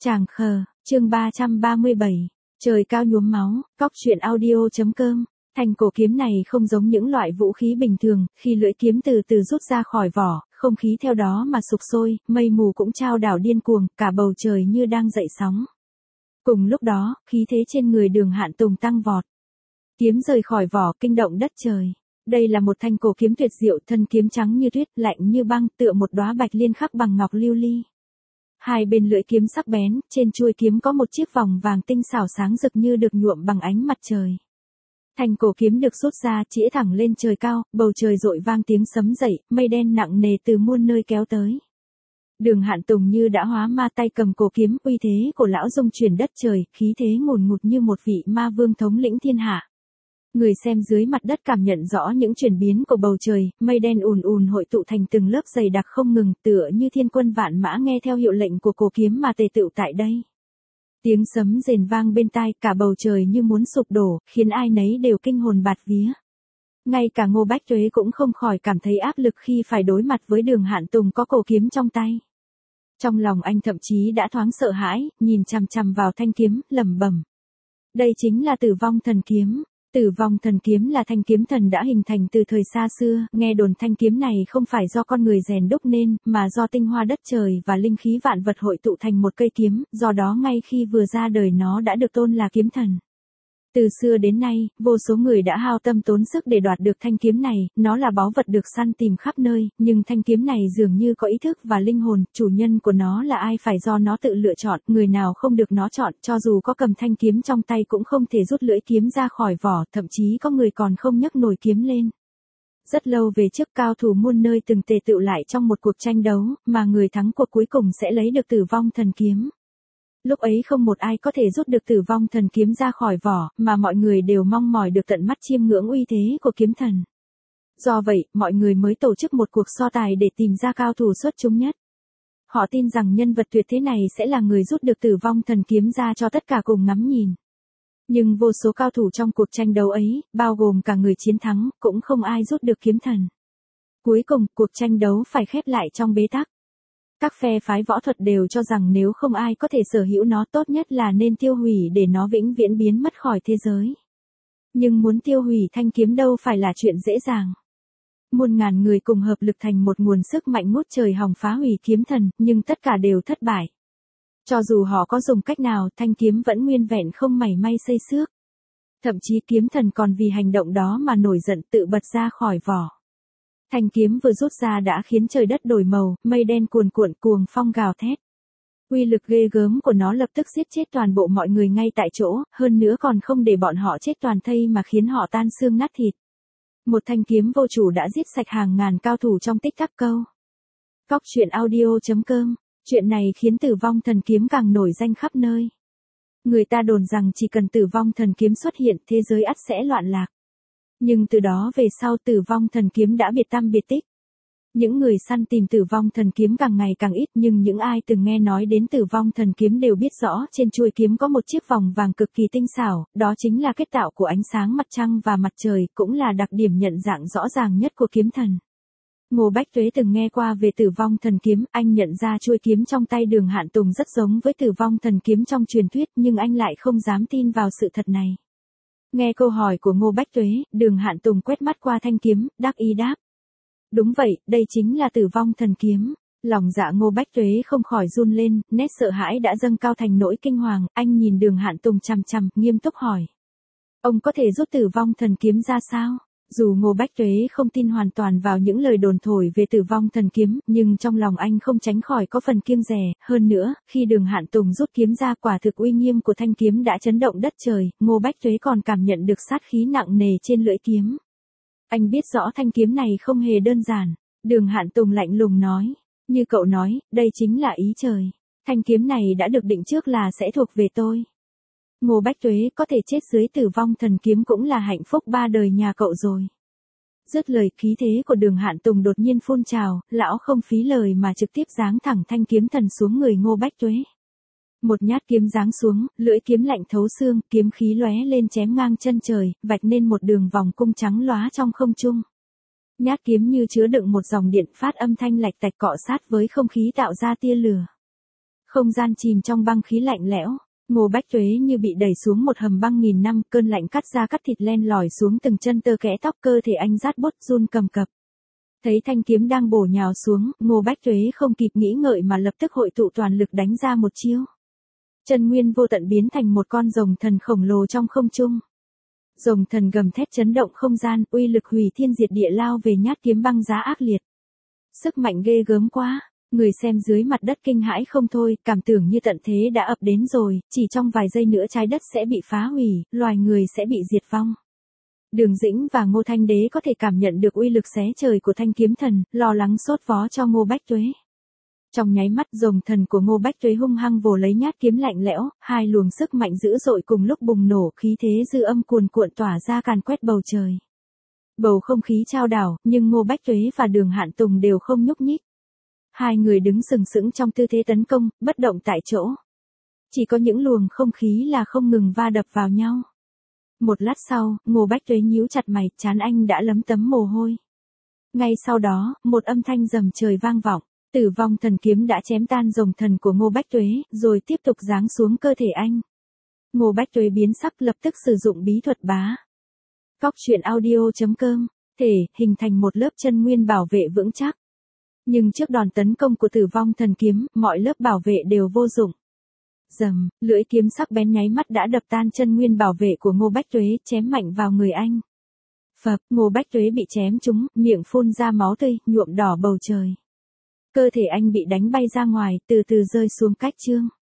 Tràng khờ, chương 337, trời cao nhuốm máu, cóc truyện audio.com. Thanh cổ kiếm này không giống những loại vũ khí bình thường, khi lưỡi kiếm từ từ rút ra khỏi vỏ, không khí theo đó mà sục sôi, mây mù cũng trao đảo điên cuồng, cả bầu trời như đang dậy sóng. Cùng lúc đó, khí thế trên người Đường Hạn Tùng tăng vọt. Kiếm rời khỏi vỏ kinh động đất trời. Đây là một thanh cổ kiếm tuyệt diệu, thân kiếm trắng như tuyết, lạnh như băng, tựa một đóa bạch liên khắc bằng ngọc lưu ly. Hai bên lưỡi kiếm sắc bén, trên chuôi kiếm có một chiếc vòng vàng tinh xảo sáng rực như được nhuộm bằng ánh mặt trời. Thanh cổ kiếm được rút ra, chĩa thẳng lên trời cao, bầu trời rội vang tiếng sấm dậy, mây đen nặng nề từ muôn nơi kéo tới. Đường Hạn Tùng như đã hóa ma, tay cầm cổ kiếm, uy thế của lão dung chuyển đất trời, khí thế ngùn ngụt như một vị ma vương thống lĩnh thiên hạ. Người xem dưới mặt đất cảm nhận rõ những chuyển biến của bầu trời, mây đen ùn ùn hội tụ thành từng lớp dày đặc không ngừng, tựa như thiên quân vạn mã nghe theo hiệu lệnh của cổ kiếm mà tề tựu tại đây. Tiếng sấm rền vang bên tai, cả bầu trời như muốn sụp đổ, khiến ai nấy đều kinh hồn bạt vía. Ngay cả Ngô Bách Tuế cũng không khỏi cảm thấy áp lực khi phải đối mặt với Đường Hạn Tùng có cổ kiếm trong tay. Trong lòng anh thậm chí đã thoáng sợ hãi, nhìn chằm chằm vào thanh kiếm, lẩm bẩm. Đây chính là Tử Vong Thần Kiếm. Tử Vong Thần Kiếm là thanh kiếm thần đã hình thành từ thời xa xưa, nghe đồn thanh kiếm này không phải do con người rèn đúc nên, mà do tinh hoa đất trời và linh khí vạn vật hội tụ thành một cây kiếm, do đó ngay khi vừa ra đời nó đã được tôn là kiếm thần. Từ xưa đến nay, vô số người đã hao tâm tốn sức để đoạt được thanh kiếm này, nó là báu vật được săn tìm khắp nơi, nhưng thanh kiếm này dường như có ý thức và linh hồn, chủ nhân của nó là ai phải do nó tự lựa chọn, người nào không được nó chọn, cho dù có cầm thanh kiếm trong tay cũng không thể rút lưỡi kiếm ra khỏi vỏ, thậm chí có người còn không nhấc nổi kiếm lên. Rất lâu về trước, cao thủ muôn nơi từng tề tựu lại trong một cuộc tranh đấu, mà người thắng cuộc cuối cùng sẽ lấy được Tử Vong Thần Kiếm. Lúc ấy không một ai có thể rút được Tử Vong Thần Kiếm ra khỏi vỏ, mà mọi người đều mong mỏi được tận mắt chiêm ngưỡng uy thế của kiếm thần. Do vậy, mọi người mới tổ chức một cuộc so tài để tìm ra cao thủ xuất chúng nhất. Họ tin rằng nhân vật tuyệt thế này sẽ là người rút được Tử Vong Thần Kiếm ra cho tất cả cùng ngắm nhìn. Nhưng vô số cao thủ trong cuộc tranh đấu ấy, bao gồm cả người chiến thắng, cũng không ai rút được kiếm thần. Cuối cùng, cuộc tranh đấu phải khép lại trong bế tắc. Các phe phái võ thuật đều cho rằng nếu không ai có thể sở hữu nó, tốt nhất là nên tiêu hủy để nó vĩnh viễn biến mất khỏi thế giới. Nhưng muốn tiêu hủy thanh kiếm đâu phải là chuyện dễ dàng. Muôn ngàn người cùng hợp lực thành một nguồn sức mạnh ngút trời hòng phá hủy kiếm thần, nhưng tất cả đều thất bại. Cho dù họ có dùng cách nào, thanh kiếm vẫn nguyên vẹn không mảy may xây xước. Thậm chí kiếm thần còn vì hành động đó mà nổi giận, tự bật ra khỏi vỏ. Thanh kiếm vừa rút ra đã khiến trời đất đổi màu, mây đen cuồn cuộn, cuồng phong gào thét. Uy lực ghê gớm của nó lập tức giết chết toàn bộ mọi người ngay tại chỗ, hơn nữa còn không để bọn họ chết toàn thây mà khiến họ tan xương nát thịt. Một thanh kiếm vô chủ đã giết sạch hàng ngàn cao thủ trong tích tắc câu. Cóc truyện audio.com. Chuyện này khiến Tử Vong Thần Kiếm càng nổi danh khắp nơi. Người ta đồn rằng chỉ cần Tử Vong Thần Kiếm xuất hiện, thế giới ắt sẽ loạn lạc. Nhưng từ đó về sau Tử Vong Thần Kiếm đã biệt tăm biệt tích. Những người săn tìm Tử Vong Thần Kiếm càng ngày càng ít, nhưng những ai từng nghe nói đến Tử Vong Thần Kiếm đều biết rõ trên chuôi kiếm có một chiếc vòng vàng cực kỳ tinh xảo, đó chính là kết tạo của ánh sáng mặt trăng và mặt trời, cũng là đặc điểm nhận dạng rõ ràng nhất của kiếm thần. Ngô Bách Tuế từng nghe qua về Tử Vong Thần Kiếm, anh nhận ra chuôi kiếm trong tay Đường Hạn Tùng rất giống với Tử Vong Thần Kiếm trong truyền thuyết, nhưng anh lại không dám tin vào sự thật này. Nghe câu hỏi của Ngô Bách Tuế, Đường Hạn Tùng quét mắt qua thanh kiếm, đắc ý đáp. Đúng vậy, đây chính là Tử Vong Thần Kiếm. Lòng dạ Ngô Bách Tuế không khỏi run lên, nét sợ hãi đã dâng cao thành nỗi kinh hoàng, anh nhìn Đường Hạn Tùng chằm chằm, nghiêm túc hỏi. Ông có thể rút Tử Vong Thần Kiếm ra sao? Dù Ngô Bách Tuế không tin hoàn toàn vào những lời đồn thổi về Tử Vong Thần Kiếm, nhưng trong lòng anh không tránh khỏi có phần kiêng dè, hơn nữa, khi Đường Hạn Tùng rút kiếm ra, quả thực uy nghiêm của thanh kiếm đã chấn động đất trời, Ngô Bách Tuế còn cảm nhận được sát khí nặng nề trên lưỡi kiếm. Anh biết rõ thanh kiếm này không hề đơn giản, Đường Hạn Tùng lạnh lùng nói, như cậu nói, đây chính là ý trời. Thanh kiếm này đã được định trước là sẽ thuộc về tôi. Ngô Bách Tuế, có thể chết dưới Tử Vong Thần Kiếm cũng là hạnh phúc ba đời nhà cậu rồi. Dứt lời, khí thế của Đường Hạn Tùng đột nhiên phun trào, lão không phí lời mà trực tiếp giáng thẳng thanh kiếm thần xuống người Ngô Bách Tuế. Một nhát kiếm giáng xuống, lưỡi kiếm lạnh thấu xương, kiếm khí lóe lên chém ngang chân trời, vạch nên một đường vòng cung trắng lóa trong không trung. Nhát kiếm như chứa đựng một dòng điện phát âm thanh lạch tạch cọ sát với không khí tạo ra tia lửa. Không gian chìm trong băng khí lạnh lẽo. Ngô Bách Tuế như bị đẩy xuống một hầm băng nghìn năm, cơn lạnh cắt da cắt thịt len lỏi xuống từng chân tơ kẽ tóc, cơ thể anh rát bút run cầm cập. Thấy thanh kiếm đang bổ nhào xuống, Ngô Bách Tuế không kịp nghĩ ngợi mà lập tức hội tụ toàn lực đánh ra một chiêu. Chân nguyên vô tận biến thành một con rồng thần khổng lồ trong không trung. Rồng thần gầm thét chấn động không gian, uy lực hủy thiên diệt địa lao về nhát kiếm băng giá ác liệt. Sức mạnh ghê gớm quá, người xem dưới mặt đất kinh hãi không thôi, cảm tưởng như tận thế đã ập đến rồi, chỉ trong vài giây nữa trái đất sẽ bị phá hủy, loài người sẽ bị diệt vong. Đường Dĩnh và Ngô Thanh Đế có thể cảm nhận được uy lực xé trời của thanh kiếm thần, lo lắng sốt vó cho Ngô Bách Tuế. Trong nháy mắt rồng thần của Ngô Bách Tuế hung hăng vồ lấy nhát kiếm lạnh lẽo, hai luồng sức mạnh dữ dội cùng lúc bùng nổ, khí thế dư âm cuồn cuộn tỏa ra càn quét bầu trời. Bầu không khí chao đảo, nhưng Ngô Bách Tuế và Đường Hạn Tùng đều không nhúc nhích. Hai người đứng sừng sững trong tư thế tấn công, bất động tại chỗ. Chỉ có những luồng không khí là không ngừng va đập vào nhau. Một lát sau, Ngô Bách Tuế nhíu chặt mày, trán anh đã lấm tấm mồ hôi. Ngay sau đó, một âm thanh rầm trời vang vọng. Tử vong thần kiếm đã chém tan rồng thần của Ngô Bách Tuế, rồi tiếp tục giáng xuống cơ thể anh. Ngô Bách Tuế biến sắc, lập tức sử dụng bí thuật bá. Cóc truyện audio.com, thể hình thành một lớp chân nguyên bảo vệ vững chắc. Nhưng trước đòn tấn công của tử vong thần kiếm, mọi lớp bảo vệ đều vô dụng. Rầm, lưỡi kiếm sắc bén nháy mắt đã đập tan chân nguyên bảo vệ của Ngô Bách Tuế, chém mạnh vào người anh. Phập, Ngô Bách Tuế bị chém trúng, miệng phun ra máu tươi, nhuộm đỏ bầu trời. Cơ thể anh bị đánh bay ra ngoài, từ từ rơi xuống cách chương.